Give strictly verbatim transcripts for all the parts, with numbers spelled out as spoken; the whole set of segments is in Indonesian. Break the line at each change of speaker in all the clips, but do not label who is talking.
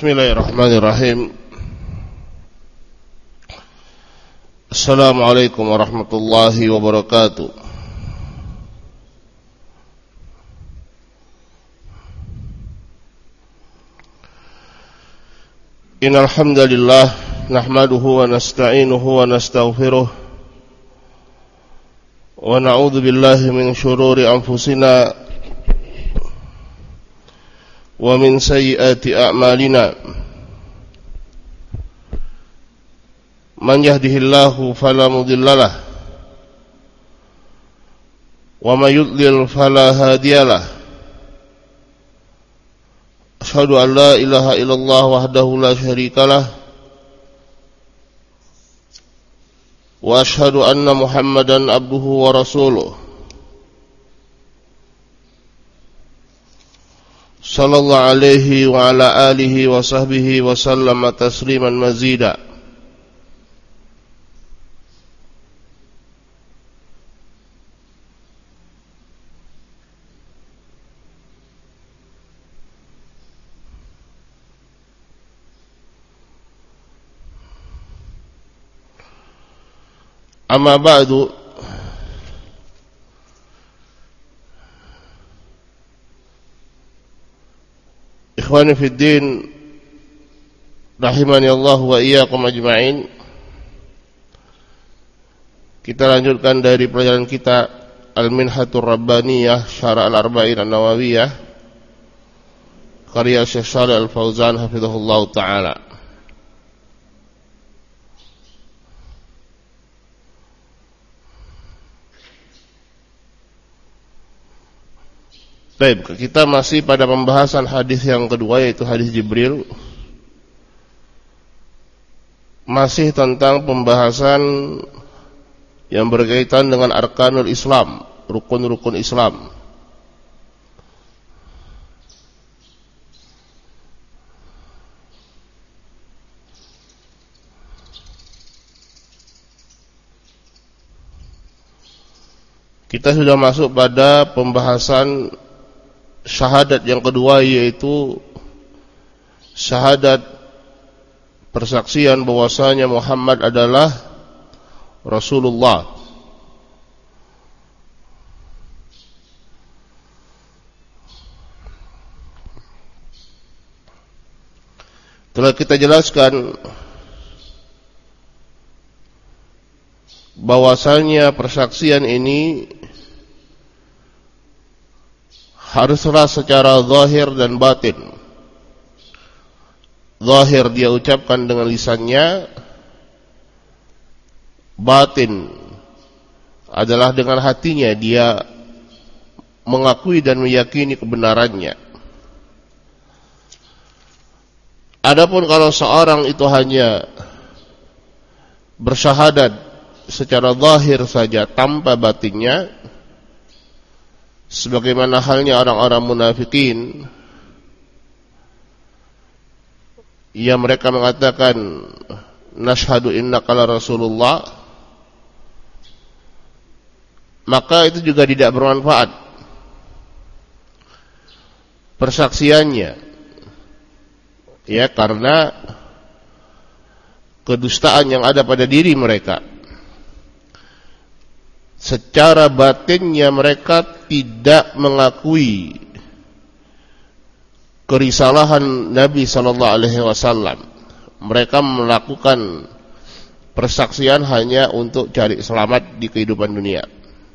Bismillahirrahmanirrahim. Assalamualaikum warahmatullahi wabarakatuh. Innal hamdalillah nahmaduhu wa nasta'inuhu wa nastaghfiruh wa na'udzu billahi min shururi anfusina wa min sayyiati a'malina. Man yahdihillahu fala mudhillalah wa may yudlil fala hadiyalah. Asyhadu an la ilaha illallah wahdahu la syarikalah wa asyhadu anna Muhammadan abduhu wa rasuluh. Sallallahu alaihi wa ala alihi wa sahbihi wa sallama tasliman mazida. Amma ba'du. Ikhwani fid din, rahimani Allah wa iyyakum ajma'in. Kita lanjutkan dari pelajaran kita Al-Minhatur Rabbaniyah Syarah Al-Arba'in An-Nawawiyah karya Syekh Shalih Al-Fauzan hafizahullah ta'ala. Baik, kita masih pada pembahasan hadis yang kedua, yaitu hadis Jibril. Masih tentang pembahasan yang berkaitan dengan arkanul Islam, rukun-rukun Islam. Kita sudah masuk pada pembahasan syahadat yang kedua, yaitu syahadat persaksian bahwasanya Muhammad adalah Rasulullah. Telah kita jelaskan bahwasanya persaksian ini haruslah secara zahir dan batin. Zahir dia ucapkan dengan lisannya, batin adalah dengan hatinya dia mengakui dan meyakini kebenarannya. Adapun kalau seorang itu hanya bersyahadat secara zahir saja tanpa batinnya, sebagaimana halnya orang-orang munafikin yang mereka mengatakan nashhadu innaka la rasulullah, maka itu juga tidak bermanfaat persaksiannya, ya, karena kedustaan yang ada pada diri mereka. Secara batinnya mereka tidak mengakui kerisalahan Nabi sallallahu alaihi wasallam. Mereka melakukan persaksian hanya untuk cari selamat di kehidupan dunia.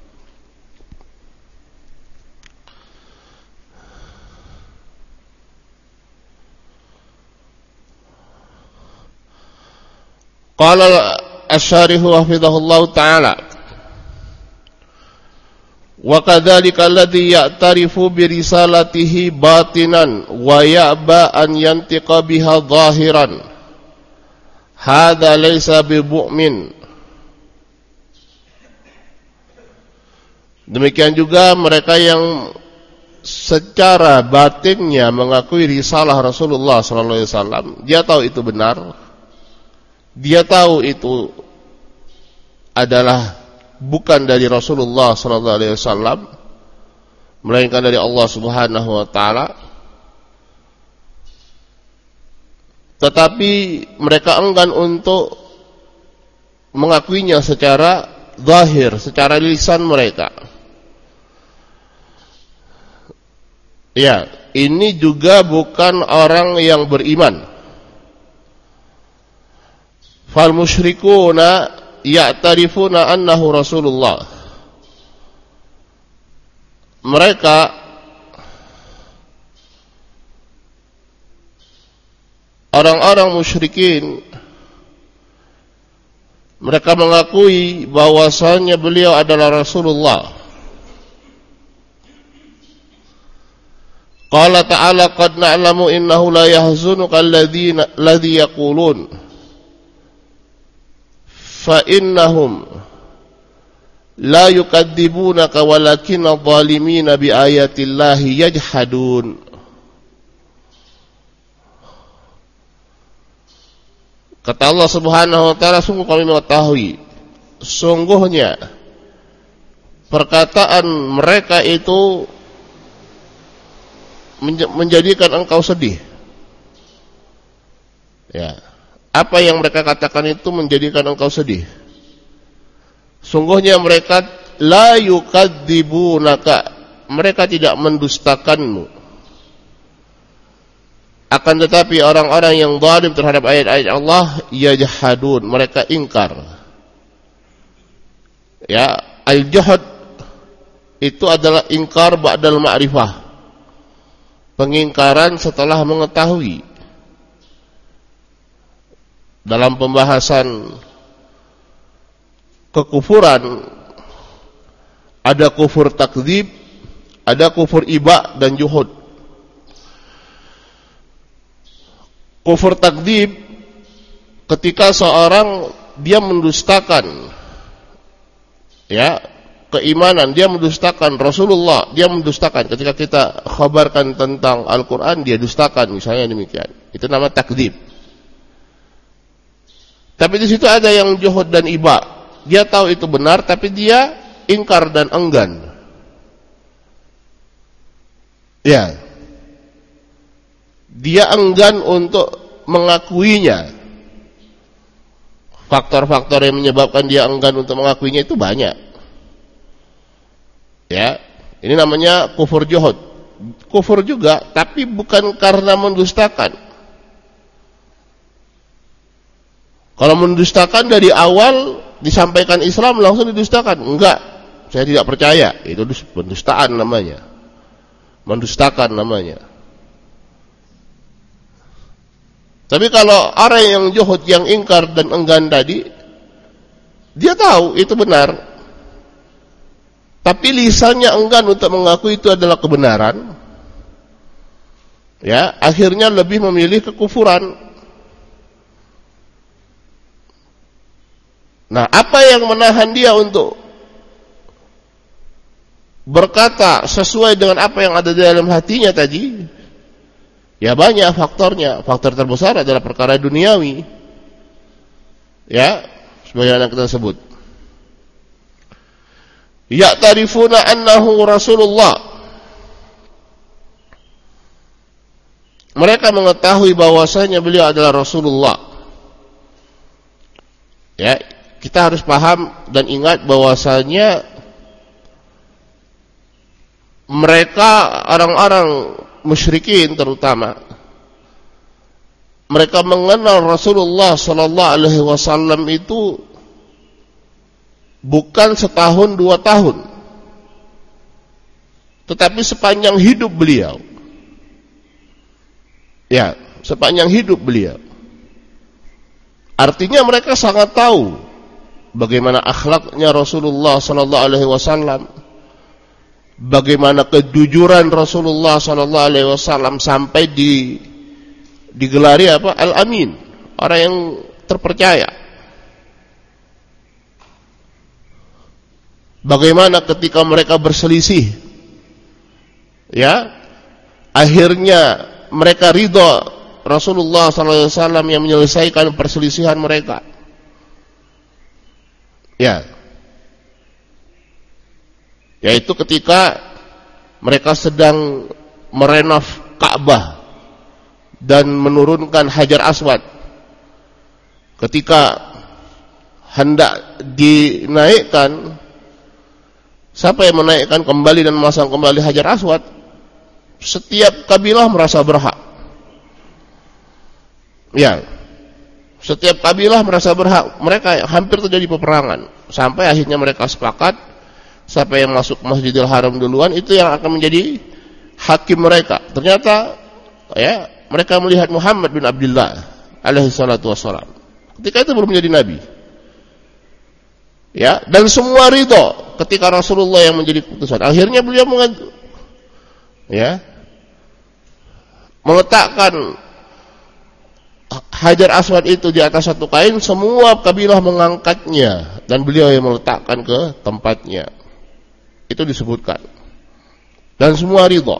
Qala asy-syarihu hafizahullah ta'ala, wa kadzalika alladhi ya'tarifu bi risalatihi batinan wa ya'ba an yantiqa biha zahiran hadza laysa bi mu'min. Demikian juga mereka yang secara batinnya mengakui risalah Rasulullah sallallahu alaihi wasallam, dia tahu itu benar, dia tahu itu adalah bukan dari Rasulullah sallallahu alaihi wasallam, melainkan dari Allah Subhanahu wa taala. tetapi mereka enggan untuk mengakuinya secara zahir, secara lisan mereka. Ya, ini juga bukan orang yang beriman. Fal musyrikuna ya'tarifuna annahu Rasulullah. Mereka orang-orang musyrikin, mereka mengakui bahwasanya beliau adalah Rasulullah. Qala ta'ala qad na'lamu innahu la yahzunuka alladhina alladhi yaqulun fa innahum la yukadzibunaka walakinna adh-dhalimina bi ayatillahi yajhadun. Kata Allah Subhanahu wa taala, sungguh kami mengetahui sungguhnya perkataan mereka itu menjadikan engkau sedih. Ya, apa yang mereka katakan itu menjadikan engkau sedih. Sungguhnya mereka la yukadzibunaka, mereka tidak mendustakanmu. Akan tetapi orang-orang yang zalim terhadap ayat-ayat Allah yajhadun, mereka ingkar. Ya, al-jahd itu adalah ingkar ba'dal ma'rifah. Pengingkaran setelah mengetahui. Dalam pembahasan kekufuran ada kufur takdzib, ada kufur iba dan juhud. Kufur takdzib ketika seorang dia mendustakan ya keimanan, dia mendustakan Rasulullah, dia mendustakan ketika kita khabarkan tentang Al-Quran, dia dustakan, misalnya demikian. Itu nama takdzib. Tapi di situ ada yang juhud dan iba. Dia tahu itu benar, tapi dia ingkar dan enggan. Ya, dia enggan untuk mengakuinya. Faktor-faktor yang menyebabkan dia enggan untuk mengakuinya itu banyak. Ya, ini namanya kufur juhud. Kufur juga, tapi bukan karena mendustakan. Kalau mendustakan dari awal disampaikan Islam langsung didustakan, enggak. Saya tidak percaya, itu pendustaan namanya. Mendustakan namanya. Tapi kalau orang yang juhud, yang ingkar dan enggan tadi, dia tahu itu benar. Tapi lisannya enggan untuk mengakui itu adalah kebenaran. Ya, akhirnya lebih memilih kekufuran. Nah, apa yang menahan dia untuk berkata sesuai dengan apa yang ada di dalam hatinya tadi? Ya banyak faktornya. Faktor terbesar adalah perkara duniawi. Ya, sebagaimana kita sebut. Ya'tarifuna annahu Rasulullah. Mereka mengetahui bahwasanya beliau adalah Rasulullah. Ya, kita harus paham dan ingat bahwasanya mereka orang-orang musyrikin terutama, mereka mengenal Rasulullah sallallahu alaihi wasallam itu bukan setahun dua tahun, tetapi sepanjang hidup beliau. Ya, sepanjang hidup beliau. Artinya mereka sangat tahu bagaimana akhlaknya Rasulullah sallallahu alaihi wasallam, bagaimana kejujuran Rasulullah sallallahu alaihi wasallam sampai di digelari apa? Al-Amin, orang yang terpercaya. Bagaimana ketika mereka berselisih, ya, akhirnya mereka ridha Rasulullah sallallahu alaihi wasallam yang menyelesaikan perselisihan mereka. Ya, yaitu ketika mereka sedang merenov Ka'bah, dan menurunkan Hajar Aswad. Ketika hendak dinaikkan, siapa yang menaikkan kembali dan memasang kembali Hajar Aswad? Setiap kabilah merasa berhak. Ya, setiap kabilah merasa berhak. Mereka hampir terjadi peperangan sampai akhirnya mereka sepakat siapa yang masuk Masjidil Haram duluan itu yang akan menjadi hakim mereka. Ternyata ya, mereka melihat Muhammad bin Abdullah alaihi salatu wassalam. Ketika itu belum menjadi nabi. Ya, dan semua ridho ketika Rasulullah yang menjadi putusan. Akhirnya beliau mengadu, ya, meletakkan Hajar Aswad itu di atas satu kain, semua kabilah mengangkatnya dan beliau yang meletakkan ke tempatnya. Itu disebutkan. Dan semua ridho.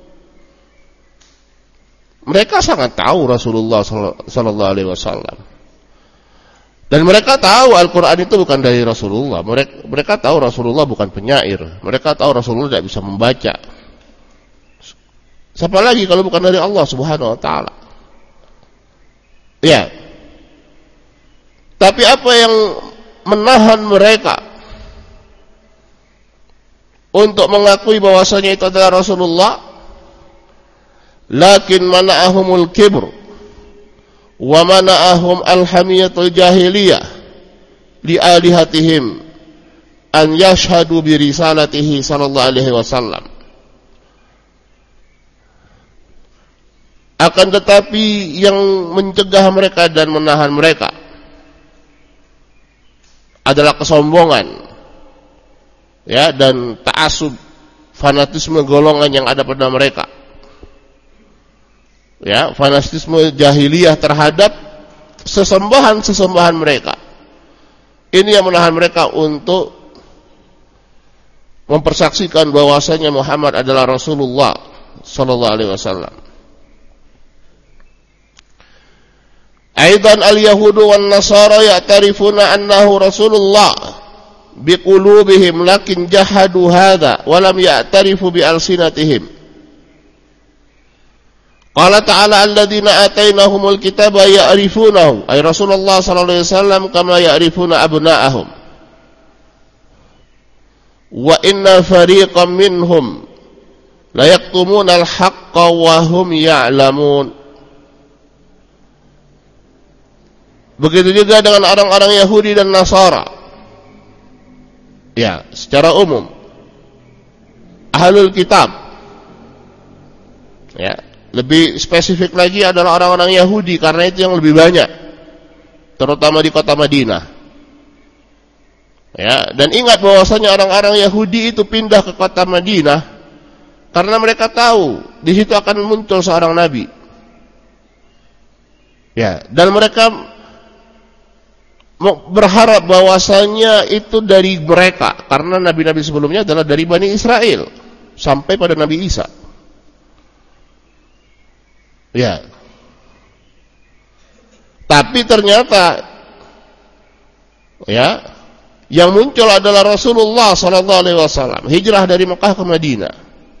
Mereka sangat tahu Rasulullah sallallahu alaihi wasallam. Dan mereka tahu Al-Quran itu bukan dari Rasulullah. Mereka, mereka tahu Rasulullah bukan penyair. Mereka tahu Rasulullah tidak bisa membaca. Siapa lagi kalau bukan dari Allah Subhanahu wa ta'ala? Ya. Tapi apa yang menahan mereka untuk mengakui bahwasanya itu adalah Rasulullah? Lakin mana'ahumul kibr wa mana'ahum alhamiyatul jahiliyah li alihatihim an yashhadu bi risalatihi sallallahu alaihi wasallam. Akan tetapi yang mencegah mereka dan menahan mereka adalah kesombongan, ya, dan ta'assub, fanatisme golongan yang ada pada mereka. Ya, fanatisme jahiliyah terhadap sesembahan-sesembahan mereka. Ini yang menahan mereka untuk mempersaksikan bahwasanya Muhammad adalah Rasulullah sallallahu alaihi wasallam. Aidan al-yahudu wan nasara ya'tarifuna annahu Rasulullah biqulubihim lakin jahadu hadza wa lam ya'tarifu bi alsinatihim. Qala ta'ala alladzina atainahumul kitaba ya'rifunahu ay Rasulullah sallallahu alaihi wasallam kama ya'rifuna abna'ahum. Wa inna fariqam minhum la yaktumuna al-haqqa wa hum ya'lamun. Begitu juga dengan orang-orang Yahudi dan Nasara. Ya, secara umum Ahlul Kitab. Ya, lebih spesifik lagi adalah orang-orang Yahudi karena itu yang lebih banyak, terutama di kota Madinah. Ya, dan ingat bahwasanya orang-orang Yahudi itu pindah ke kota Madinah karena mereka tahu di situ akan muncul seorang nabi. Ya, dan mereka berharap bahwasanya itu dari mereka karena nabi-nabi sebelumnya adalah dari Bani Israel sampai pada Nabi Isa. Ya. Tapi ternyata ya, yang muncul adalah Rasulullah sallallahu alaihi wasallam, hijrah dari Mekah ke Madinah.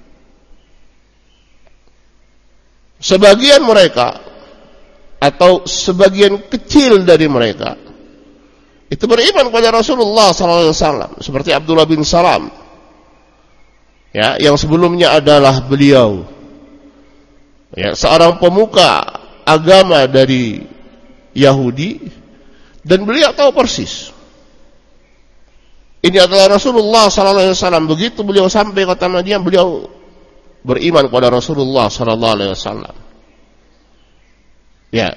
Sebagian mereka atau sebagian kecil dari mereka itu beriman kepada Rasulullah sallallahu alaihi wasallam, seperti Abdullah bin Salam. Ya, yang sebelumnya adalah beliau ya, seorang pemuka agama dari Yahudi, dan beliau tahu persis ini adalah Rasulullah sallallahu alaihi wasallam. Begitu beliau sampai kota Madinah, beliau beriman kepada Rasulullah sallallahu alaihi wasallam. Ya.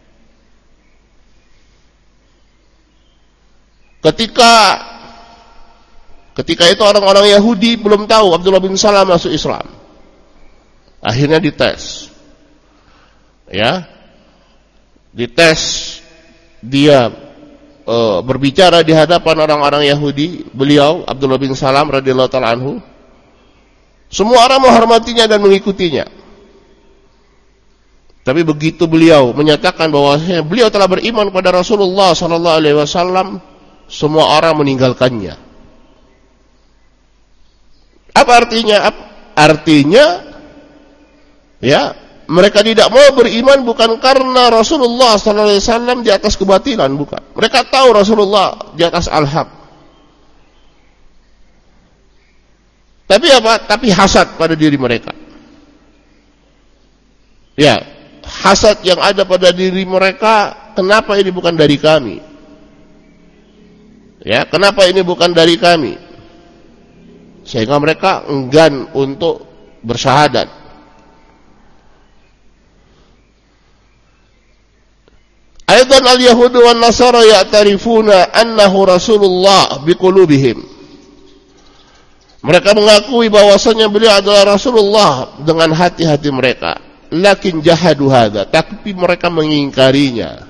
Ketika ketika itu orang-orang Yahudi belum tahu Abdullah bin Salam masuk Islam. Akhirnya dites. Ya. Dites, dia e, berbicara di hadapan orang-orang Yahudi, beliau Abdullah bin Salam radhiyallahu ta'ala anhu. Semua orang menghormatinya dan mengikutinya. Tapi begitu beliau menyatakan bahwa beliau telah beriman kepada Rasulullah sallallahu alaihi wasallam, semua orang meninggalkannya. Apa artinya? Artinya ya, mereka tidak mau beriman bukan karena Rasulullah sallallahu alaihi wasallam di atas kebatilan, bukan. Mereka tahu Rasulullah di atas al-haq. Tapi apa? Tapi hasad pada diri mereka. Ya, hasad yang ada pada diri mereka, kenapa ini bukan dari kami? Ya, kenapa ini bukan dari kami? Sehingga mereka enggan untuk bersyahadat. Aidan al-Yahud wa Nasara ya'tarifuna annahu Rasulullah biqulubihim. Mereka mengakui bahwasanya beliau adalah Rasulullah dengan hati-hati mereka. Lakin jahadu hadza, tapi mereka mengingkarinya.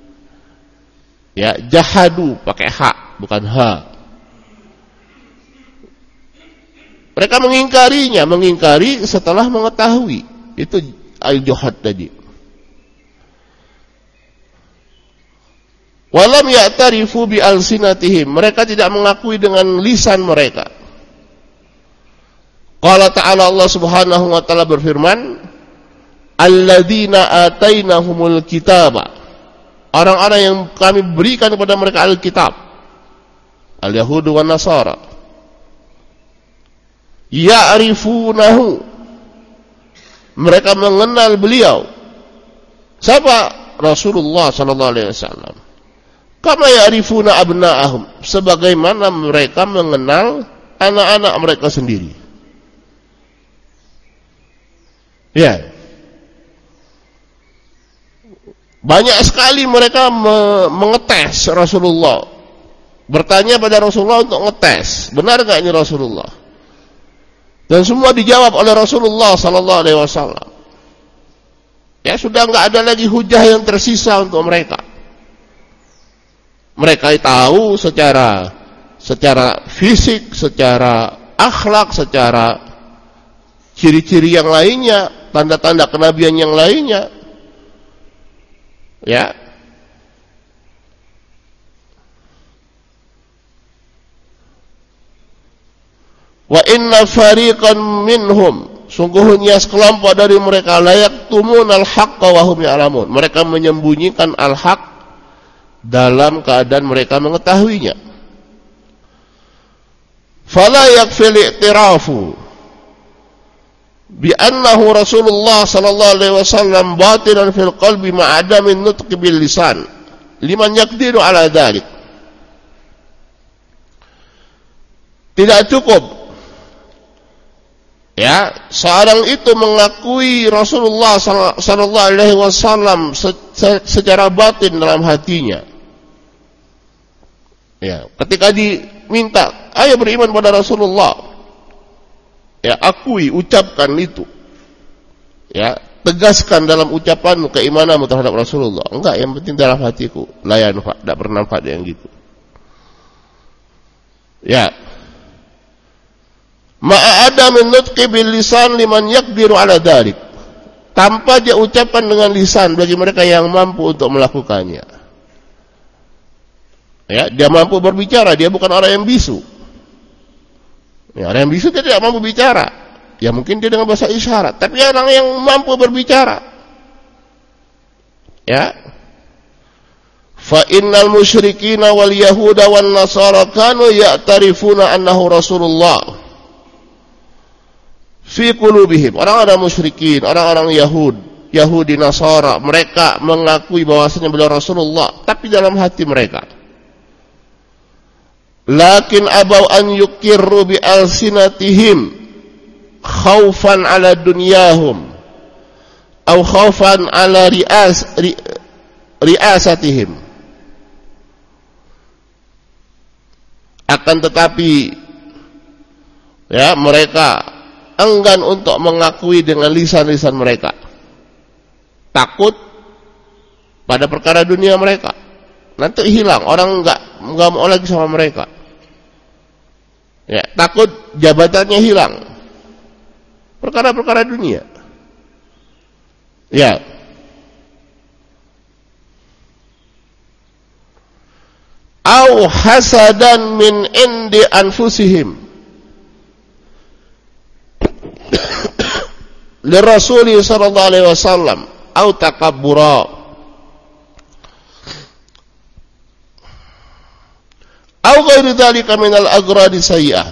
Ya, jahadu pakai ha, bukan ha. Mereka mengingkarinya, mengingkari setelah mengetahui. Itu al-juhad tadi. Walam ya'tarifu bi alsinatihim, mereka tidak mengakui dengan lisan mereka. Qala ta'ala, Allah Subhanahu wa taala berfirman, alladzina atainahumul kitaba, orang-orang yang kami berikan kepada mereka Alkitab, al-Yahud wa Nasara, ya'rifunahu, mereka mengenal beliau. Siapa? Rasulullah sallallahu alaihi wasallam. Kama ya'rifuna abna'ahum, sebagaimana mereka mengenal anak-anak mereka sendiri. Ya. Banyak sekali mereka me mengetes Rasulullah. Bertanya pada Rasulullah untuk ngetes, benar enggak ini Rasulullah? Dan semua dijawab oleh Rasulullah sallallahu alaihi wasallam. Ya, sudah enggak ada lagi hujah yang tersisa untuk mereka. Mereka tahu secara secara fisik, secara akhlak, secara ciri-ciri yang lainnya, tanda-tanda kenabian yang lainnya. Ya. Wa inna fariqan minhum, sungguhnya sekelompok dari mereka layak tumunal haqqa wa hum ya'lamun, mereka menyembunyikan al-haq dalam keadaan mereka mengetahuinya. Fala yakfil i'tirafu bi annahu Rasulullah sallallahu alaihi wasallam batinan fil qalbi ma'adamin nutqi bil lisan liman yaqdiru ala dzalik. Tidak cukup ya seorang itu mengakui Rasulullah sallallahu alaihi wasallam secara batin dalam hatinya. Ya, ketika diminta, ayo beriman pada Rasulullah, ya akui, ucapkan itu, ya tegaskan dalam ucapanmu keimananmu terhadap Rasulullah. Enggak, yang penting dalam hatiku, la yanfa, tidak bermanfaat yang gitu. Ya, ma'ada min nutqi bil lisan liman yaqdiru ala dzalik, tanpa dia ucapkan dengan lisan bagi mereka yang mampu untuk melakukannya. Ya, dia mampu berbicara, dia bukan orang yang bisu. Ya, orang yang bisu dia tidak mampu bicara. Ya mungkin dia dengan bahasa isyarat, tapi orang yang mampu berbicara. Ya. Fa innal musyrikina wal yahuda wan nasara kanu ya'tarifuna annahu Rasulullah fi qulubihim. Orang-orang musyrikin, orang-orang Yahud, Yahudi Nasara, mereka mengakui bahwasanya beliau Rasulullah, tapi dalam hati mereka. Lakin abau an yukirru bi alsinatihim khaufan ala dunyahum aw khaufan ala ri'as ri, ri'asatihim. Akan tetapi ya mereka enggan untuk mengakui dengan lisan-lisan mereka, takut pada perkara dunia mereka. Nanti hilang, orang enggak enggak mau lagi sama mereka. Ya, takut jabatannya hilang. Perkara-perkara dunia. Ya. Au hasadan min indi anfusihim. lirrasuli sallallahu alaihi wasallam au takabbura au ghairi dzalika minal agradi sayyi'ah,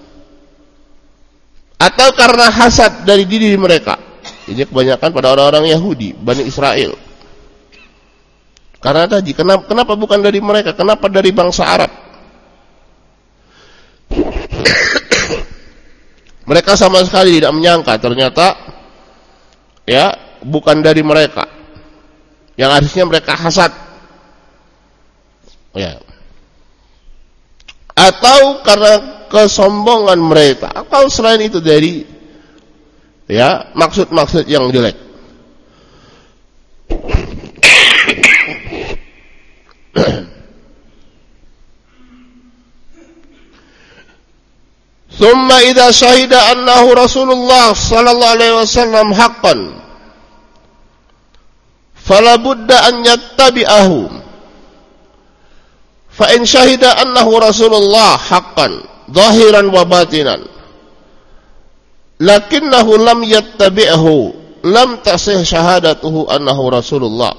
atau karena hasad dari diri mereka. Ini kebanyakan pada orang-orang Yahudi, Bani Israel. Karena tadi, kenapa, kenapa bukan dari mereka? Kenapa dari bangsa Arab? Mereka sama sekali tidak menyangka ternyata ya bukan dari mereka. Yang harusnya mereka hasad. Ya. Atau karena kesombongan mereka, atau selain itu dari ya maksud-maksud yang jelek. Thumma idza syahida annahu Rasulullah sallallahu alaihi wasallam haqqan fala budda an yattabi'ahu fa in syahida annahu Rasulullah haqqan zahiran wa batinan lakinnahu lam yattabi'hu lam tasih syahadatuhu annahu Rasulullah.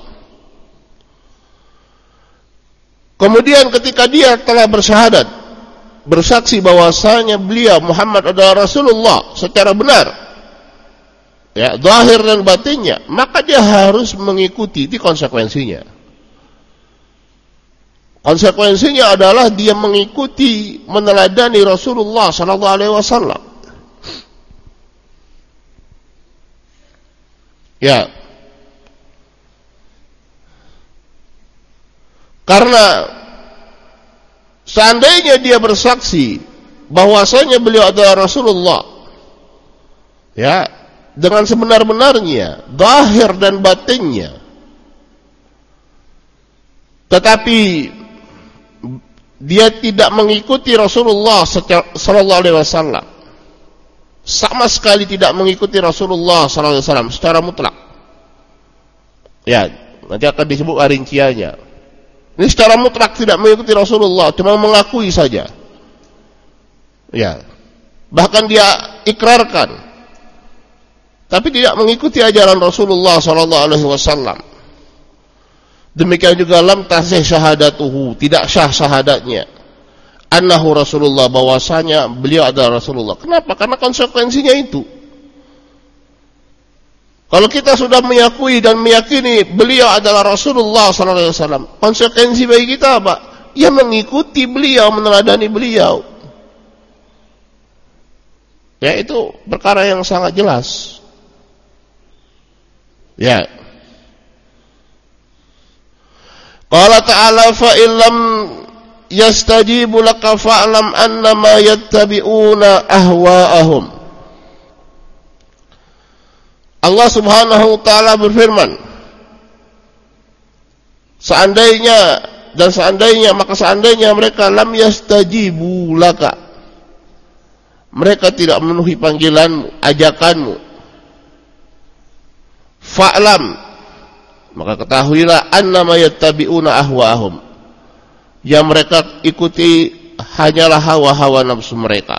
Kemudian ketika dia telah bersyahadat, bersaksi bahwasanya beliau Muhammad adalah Rasulullah secara benar, ya, zahir dan batinnya, maka dia harus mengikuti, itu konsekuensinya. Konsekuensinya adalah dia mengikuti, meneladani Rasulullah sallallahu alaihi wasallam. Ya. Karena seandainya dia bersaksi bahwasanya beliau adalah Rasulullah, ya, dengan sebenar-benarnya, zahir dan batinnya, tetapi dia tidak mengikuti Rasulullah sallallahu alaihi wasallam, sama sekali tidak mengikuti Rasulullah sallallahu alaihi wasallam secara mutlak. Ya, nanti akan disebut rinciannya. Ini secara mutlak tidak mengikuti Rasulullah, cuma mengakui saja. Ya. Bahkan dia ikrarkan, tapi tidak mengikuti ajaran Rasulullah sallallahu alaihi wasallam. Demikian juga lam tasih syahadatuhu, tidak syah syahadatnya. Annahu Rasulullah, bahwasanya beliau adalah Rasulullah. Kenapa? Karena konsekuensinya itu. Kalau kita sudah meyakui dan meyakini beliau adalah Rasulullah sallallahu alaihi wasallam, konsekuensi bagi kita apa? Ya mengikuti beliau, meneladani beliau. Ya, itu perkara yang sangat jelas. Ya. Qala ta'ala fa illam yastajibu laka fa'lam annama yattabi'una ahwa'ahum. Allah Subhanahu wa taala berfirman, seandainya dan seandainya maka seandainya mereka lam yastajibu laka, mereka tidak memenuhi panggilanmu, ajakanmu, fa'lam, maka ketahuilah annama yattabi'una ahwa'ahum, yang mereka ikuti hanyalah hawa-hawa nafsu mereka.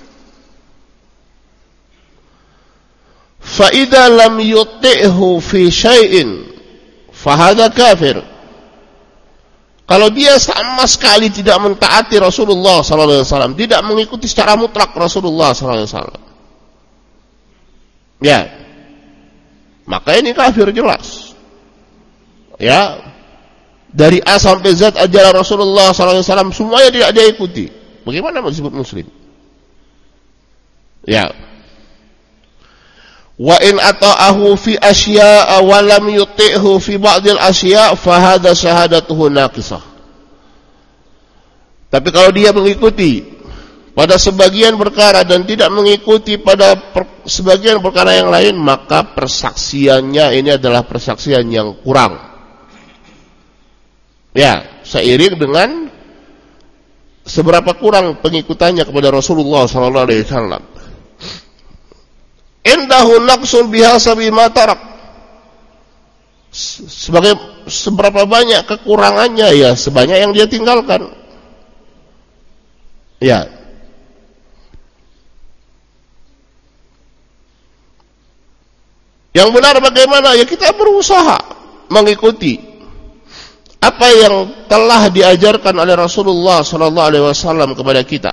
Fa idza lam yuti'hu fi syai'in fa hadza kafir. Kalau dia sama sekali tidak mentaati Rasulullah sallallahu alaihi wasallam, tidak mengikuti secara mutlak Rasulullah sallallahu alaihi wasallam, ya, maka ini kafir jelas. Ya, dari A sampai Z ajaran Rasulullah sallallahu alaihi wasallam semuanya tidak dia ikuti. Bagaimana disebut muslim? Ya. Wa in ata'ahu fi asya'a wa lam yuti'hu fi ba'dil asya' fa hadha syahadatuhu naqisah. Tapi kalau dia mengikuti pada sebagian perkara dan tidak mengikuti pada per, sebagian perkara yang lain, maka persaksiannya ini adalah persaksian yang kurang. Ya, seiring dengan seberapa kurang pengikutannya kepada Rasulullah sallallahu alaihi wasallam. Indahu naqsul bihasabi ma tarak. Sebagai seberapa banyak kekurangannya, ya sebanyak yang dia tinggalkan. Ya. Yang benar bagaimana? Ya kita berusaha mengikuti apa yang telah diajarkan oleh Rasulullah sallallahu alaihi wasallam kepada kita.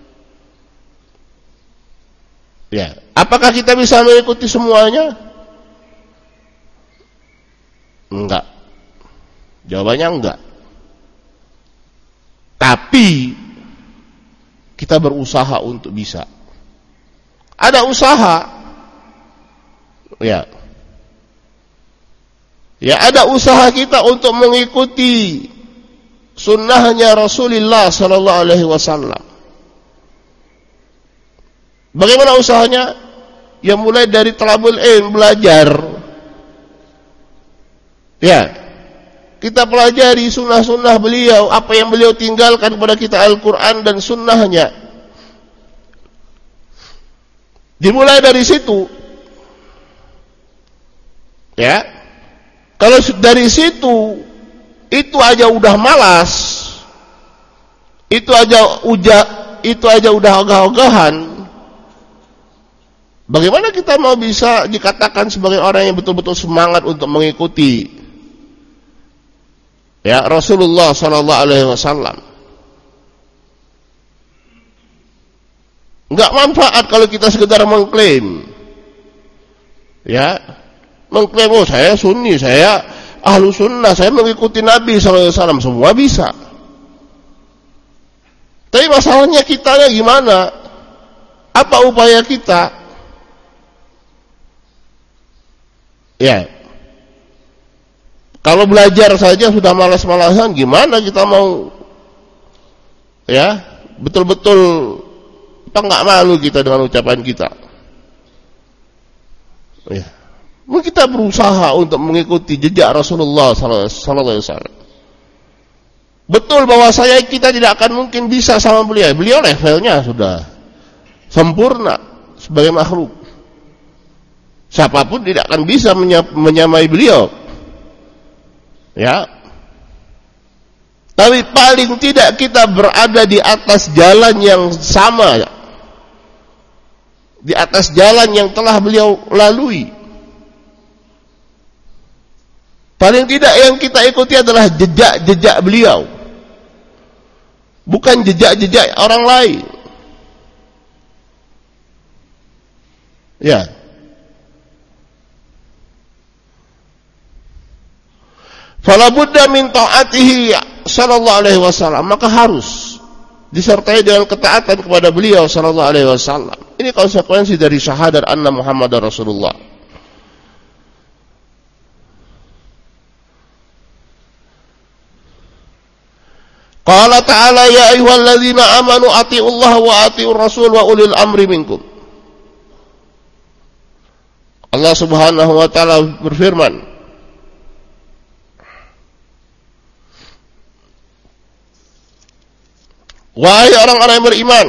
Ya, apakah kita bisa mengikuti semuanya? Enggak. Jawabannya enggak. Tapi kita berusaha untuk bisa. Ada usaha. Ya. Ya, ada usaha kita untuk mengikuti sunnahnya Rasulullah sallallahu alaihi wasallam. Bagaimana usahanya? Ya mulai dari talabul ilm, belajar. Ya. Kita pelajari sunnah-sunnah beliau, apa yang beliau tinggalkan kepada kita Al-Quran dan sunnahnya. Dimulai dari situ. Ya. Kalau dari situ, itu aja udah malas. Itu aja udah, itu aja udah ogah-ogahan. Bagaimana kita mau bisa dikatakan sebagai orang yang betul-betul semangat untuk mengikuti ya Rasulullah sallallahu alaihi wasallam? Enggak manfaat kalau kita sekedar mengklaim. Ya, mengklaim oh saya sunni, saya ahlu sunnah, saya mengikuti Nabi sallallahu alaihi wasallam, semua bisa. Tapi masalahnya kitanya gimana? Apa upaya kita? Ya. Kalau belajar saja sudah malas-malasan, gimana kita mau ya, betul-betul apa enggak malu kita dengan ucapan kita? Ya. Kita berusaha untuk mengikuti jejak Rasulullah sallallahu alaihi wasallam. Betul bahwa saya kita tidak akan mungkin bisa sama beliau. Beliau levelnya sudah sempurna sebagai makhluk. Siapapun tidak akan bisa menyamai beliau. Ya. Tapi paling tidak kita berada di atas jalan yang sama. Di atas jalan yang telah beliau lalui. Paling tidak yang kita ikuti adalah jejak-jejak beliau. Bukan jejak-jejak orang lain. Ya. Fala budda min ta'atihi sallallahu alaihi wasallam, maka harus disertai dengan ketaatan kepada beliau sallallahu alaihi wasallam. Ini konsekuensi dari syahadat anna Muhammadar Rasulullah. Qala ta'ala ya ayyuhalladzina amanu atiiullaha wa atiiur rasul wa ulil amri minkum. Allah Subhanahu wa taala berfirman, wahai orang-orang yang beriman,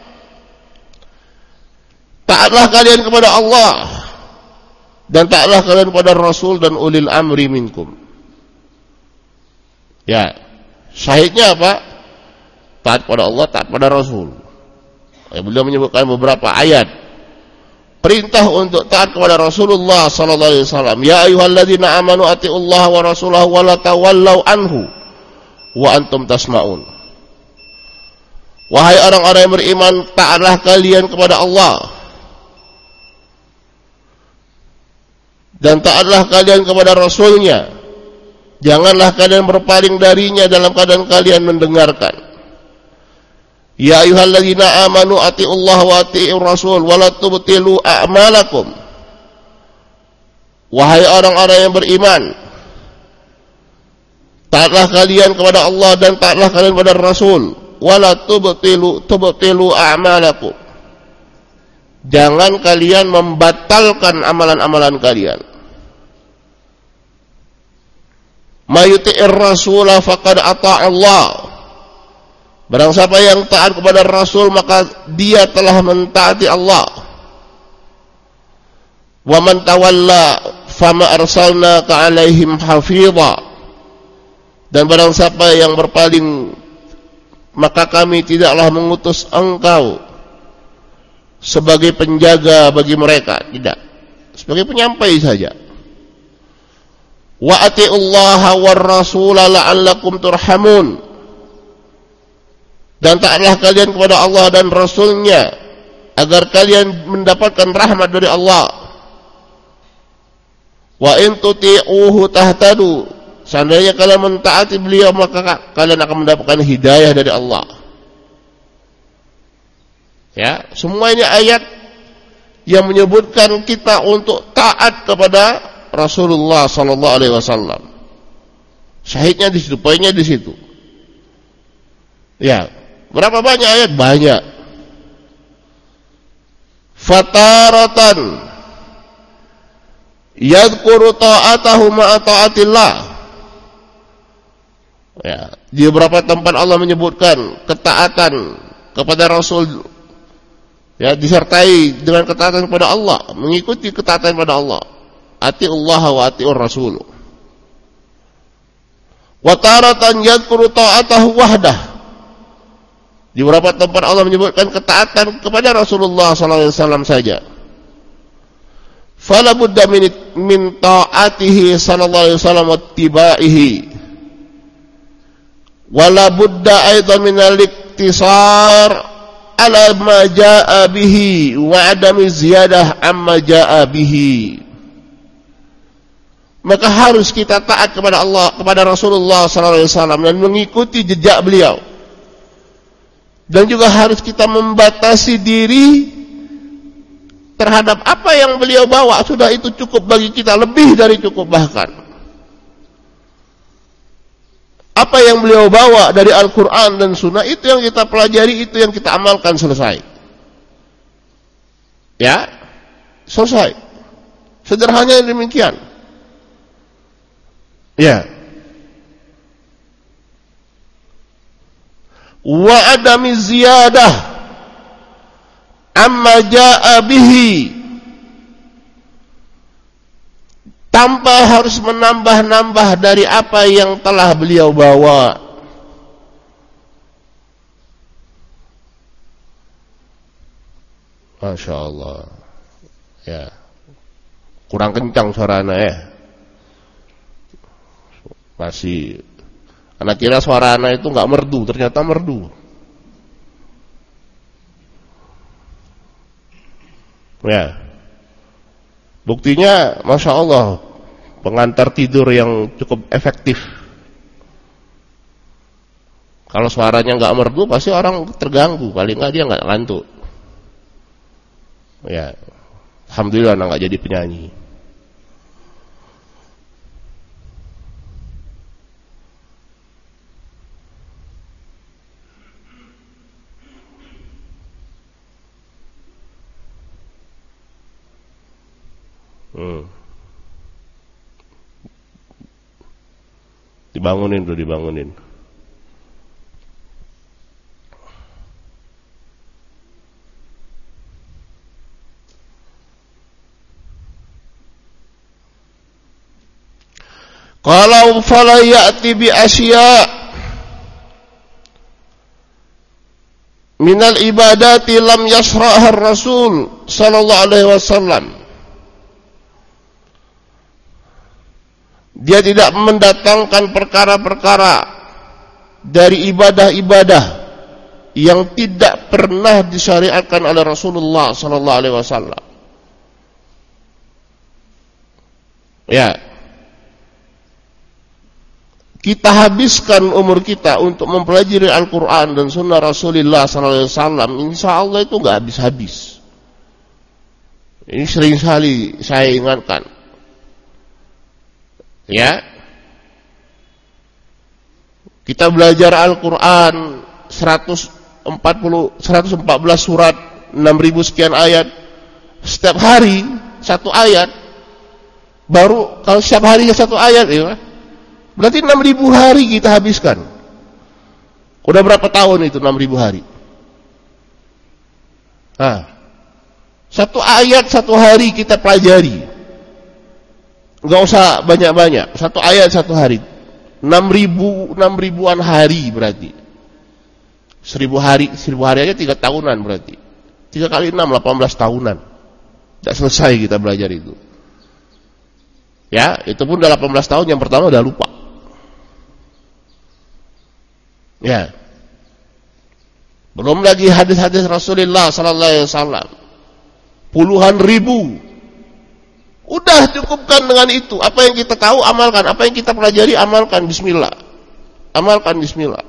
taatlah kalian kepada Allah dan taatlah kalian kepada Rasul dan ulil amri minkum. Ya, syahidnya apa? Taat kepada Allah, taat kepada Rasul. Ya, beliau menyebutkan beberapa ayat perintah untuk taat kepada Rasulullah sallallahu alaihi wasallam. Ya ayyuhalladzina amanu atiiullaha wa rasulahu wa la tawallau anhu wa antum tasma'un. Wahai orang-orang yang beriman, taatlah kalian kepada Allah dan taatlah kalian kepada Rasulnya. Janganlah kalian berpaling darinya dalam keadaan kalian mendengarkan. Ya ayyuhalladzina amanu atiiullaha wa atiiur rasul wa la tubtilu a'malakum. Wahai orang-orang yang beriman, taatlah kalian kepada Allah dan taatlah kalian kepada Rasul. Wala tubtilu tubtilu a'malakum. Jangan kalian membatalkan amalan-amalan kalian. Mayuti'ir rasula faqad ata'a Allah. Barang siapa yang taat kepada Rasul maka dia telah mentaati Allah. Wa man tawalla fama arsalnaka 'alaihim hafidha. Dan barang siapa yang berpaling maka kami tidaklah mengutus engkau sebagai penjaga bagi mereka. Tidak. sebagai penyampai saja. Wa atiullaha war rasula la'allakum turhamun. Dan taatlah kalian kepada Allah dan Rasulnya agar kalian mendapatkan rahmat dari Allah. Wa in tuti'uhu tahtadu. Seandainya kalian mentaati beliau, maka kalian akan mendapatkan hidayah dari Allah. Ya, semuanya ayat yang menyebutkan kita untuk taat kepada Rasulullah sallallahu alaihi wasallam. Syahidnya di situ, poinnya di situ. Ya, berapa banyak ayat? Banyak. Fataratan yadhkuru ta'atahu ma'a ta'atillah. Ya, di beberapa tempat Allah menyebutkan ketaatan kepada Rasul, ya, disertai dengan ketaatan kepada Allah, mengikuti ketaatan kepada Allah. Atiullah wa atiur Rasul. Wa taratan yadhkuru ta'atahu wahdah. Di beberapa tempat Allah menyebutkan ketaatan kepada Rasulullah sallallahu alaihi wasallam saja. Fala budda min min ta'atihi sallallahu alaihi wasallam wa ittibaihi. Wala budda aidan min al-iktisar ala ma jaa bihi wa adami ziyadah amma jaa bihi. Maka harus kita taat kepada Allah, kepada Rasulullah sallallahu alaihi wasallam dan mengikuti jejak beliau. Dan juga harus kita membatasi diri terhadap apa yang beliau bawa. Sudah itu cukup bagi kita, lebih dari cukup bahkan. Apa yang beliau bawa dari Al-Quran dan Sunnah, itu yang kita pelajari, itu yang kita amalkan, selesai. Ya, selesai. Sederhananya demikian. Ya. Wa adami ziyadah amma jaa bihi, tanpa harus menambah-nambah dari apa yang telah beliau bawa. Masya Allah. Ya, kurang kencang suara anak ya. Masih, anak kira suara anak itu nggak merdu, ternyata merdu. Ya, buktinya, masya Allah, pengantar tidur yang cukup efektif. Kalau suaranya nggak merdu, pasti orang terganggu, paling nggak dia nggak ngantuk. Ya, alhamdulillah anak nggak jadi penyanyi. Hmm. Dibangunin tuh, dibangunin. Kalau fala ya'ti bi asya' minal ibadati lam yasra'ha ar-rasul sallallahu alaihi wasallam. Dia tidak mendatangkan perkara-perkara dari ibadah-ibadah yang tidak pernah disyariatkan oleh Rasulullah sallallahu alaihi wasallam. Ya, kita habiskan umur kita untuk mempelajari Al-Quran dan Sunnah Rasulullah sallallahu alaihi wasallam, insya Allah itu nggak habis-habis. Ini sering sekali saya ingatkan. Ya, kita belajar Al-Quran seratus empat puluh, seratus empat belas surat, enam ribu sekian ayat. Setiap hari satu ayat. Baru kalau setiap hari satu ayat, ya, berarti enam ribu hari kita habiskan. Udah berapa tahun itu enam ribu hari? Nah, satu ayat satu hari kita pelajari. Enggak usah banyak-banyak, satu ayat satu hari. enam ribu, enam ribuan hari berarti. Seribu hari, seribu hari aja tiga tahunan berarti. Tiga kali enam, delapan belas tahunan. Tidak selesai kita belajar itu. Ya, itu pun udah delapan belas tahun, yang pertama udah lupa. Ya. Belum lagi hadis-hadis Rasulullah sallallahu alaihi wasallam. Puluhan ribu. Udah cukupkan dengan itu. Apa yang kita tahu amalkan, apa yang kita pelajari amalkan, bismillah. Amalkan bismillah.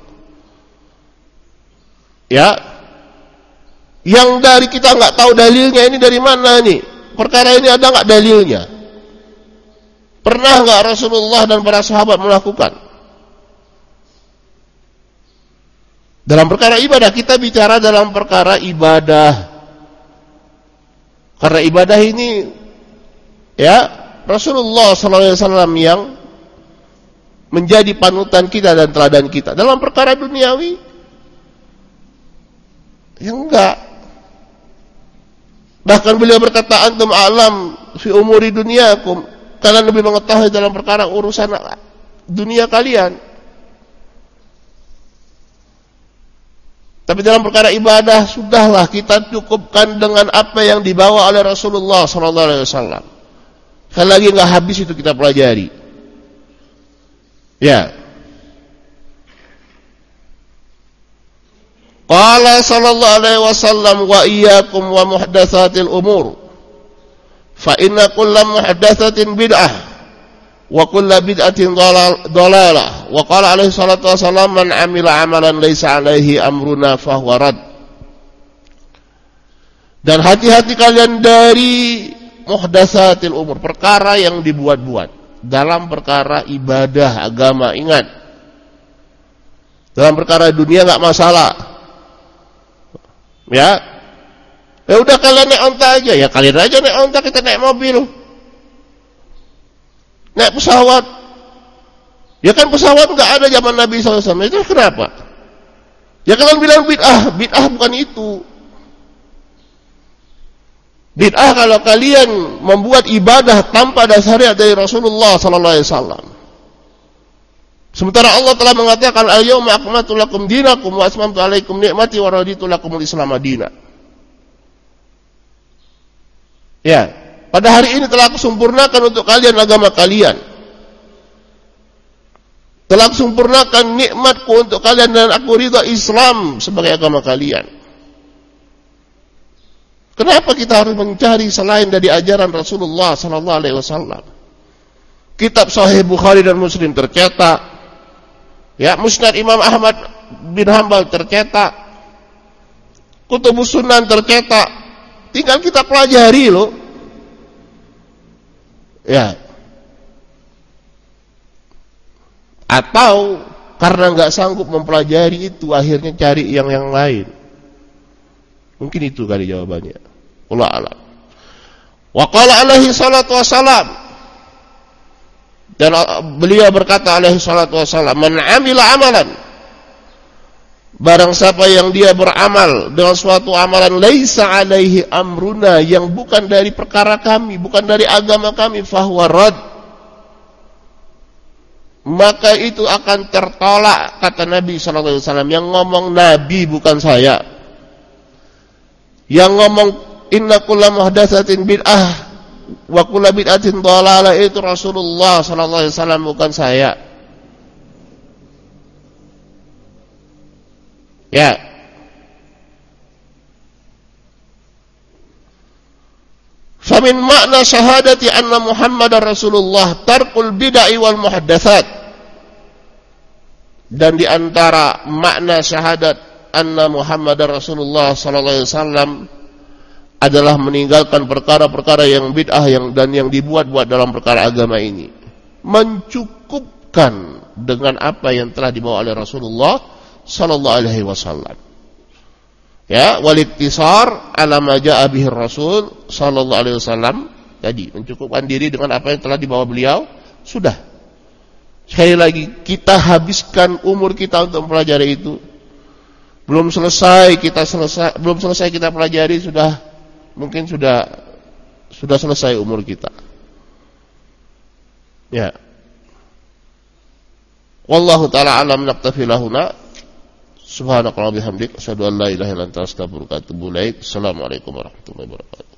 Ya. Yang dari kita enggak tahu dalilnya, ini dari mana nih? Perkara ini ada enggak dalilnya? Pernah enggak Rasulullah dan para sahabat melakukan? Dalam perkara ibadah, kita bicara dalam perkara ibadah. Karena ibadah ini, ya, Rasulullah sallallahu alaihi wasallam yang menjadi panutan kita dan teladan kita. Dalam perkara duniawi, ya enggak. Bahkan beliau berkata, antum a'lam fi umuri dunyakum, kalian lebih mengetahui dalam perkara urusan dunia kalian. Tapi dalam perkara ibadah, sudahlah kita cukupkan dengan apa yang dibawa oleh Rasulullah sallallahu alaihi wasallam. Sekali lagi enggak habis itu kita pelajari. Ya. Qala sallallahu alaihi wasallam wa iyyakum wa muhdatsatil umur. Fa inna kulla muhdatsatin bid'ah wa kulla bid'atin dhalalah. Wa qala alaihi salatu wasallam man 'amila 'amalan laisa 'alaihi amruna fahuwa rad. Dan hati-hati kalian dari muhdatsatil umur, perkara yang dibuat-buat dalam perkara ibadah agama. Ingat, dalam perkara dunia enggak masalah. Ya, ya udah kalian naik onta aja, ya kalian aja naik onta, kita naik mobil, naik pesawat. Ya kan pesawat nggak ada zaman Nabi sallallahu alaihi wasallam, itu kenapa? Ya kalian bilang bid'ah, bid'ah bukan itu. Bid'ah kalau kalian membuat ibadah tanpa ada syariat dari Rasulullah sallallahu alaihi wasallam. Sementara Allah telah mengatakan al-yawma akmaltu lakum dinakum wa atmamtu alaikum ni'mati wa raditu lakumul Islam madina. Ya, pada hari ini telah aku sempurnakan untuk kalian agama kalian. Telah aku sempurnakan nikmatku untuk kalian dan aku ridha Islam sebagai agama kalian. Kenapa kita harus mencari selain dari ajaran Rasulullah sallallahu alaihi wasallam? Kitab Sahih Bukhari dan Muslim tercetak. Ya, Musnad Imam Ahmad bin Hanbal tercetak, Kutubus Sunan tercetak, tinggal kita pelajari loh. Ya. Atau karena nggak sanggup mempelajari itu, akhirnya cari yang yang lain. Mungkin itu kali jawabannya. Wallahu a'lam. Wa qala alaihi salatu wassalam, dan beliau berkata alaihi salatu wassalam, man amila amalan, barang siapa yang dia beramal dengan suatu amalan laisa alaihi amruna, yang bukan dari perkara kami, bukan dari agama kami, fahuwa rad, maka itu akan tertolak, kata Nabi sallallahu alaihi wasallam. Yang ngomong Nabi, bukan saya. Yang ngomong inna kulla muhdatsatin bid'ah wa kullu bid'atin dhalalah itu Rasulullah sallallahu alaihi wasallam, bukan saya. Ya. Famin makna syahadati anna Muhammadar Rasulullah tarkul bid'ah wal muhdatsat. Dan di antara makna syahadat anna Muhammadar Rasulullah sallallahu alaihi wasallam adalah meninggalkan perkara-perkara yang bid'ah yang dan yang dibuat-buat dalam perkara agama ini. Mencukupkan dengan apa yang telah dibawa oleh Rasulullah sallallahu alaihi wasallam. Ya, waliktisar ala ma jaa bihi Rasul sallallahu alaihi wasallam. Jadi, mencukupkan diri dengan apa yang telah dibawa beliau, sudah. Sekali lagi, kita habiskan umur kita untuk mempelajari itu. Belum selesai kita selesai, belum selesai kita pelajari, sudah mungkin sudah sudah selesai umur kita. Ya. Wallahu taala alam, naktafi lahuna. Subhanakallahumma bihamdik, asyhadu an la ilaha illa anta, astaghfiruka wa atubu ilaik. Assalamualaikum warahmatullahi wabarakatuh.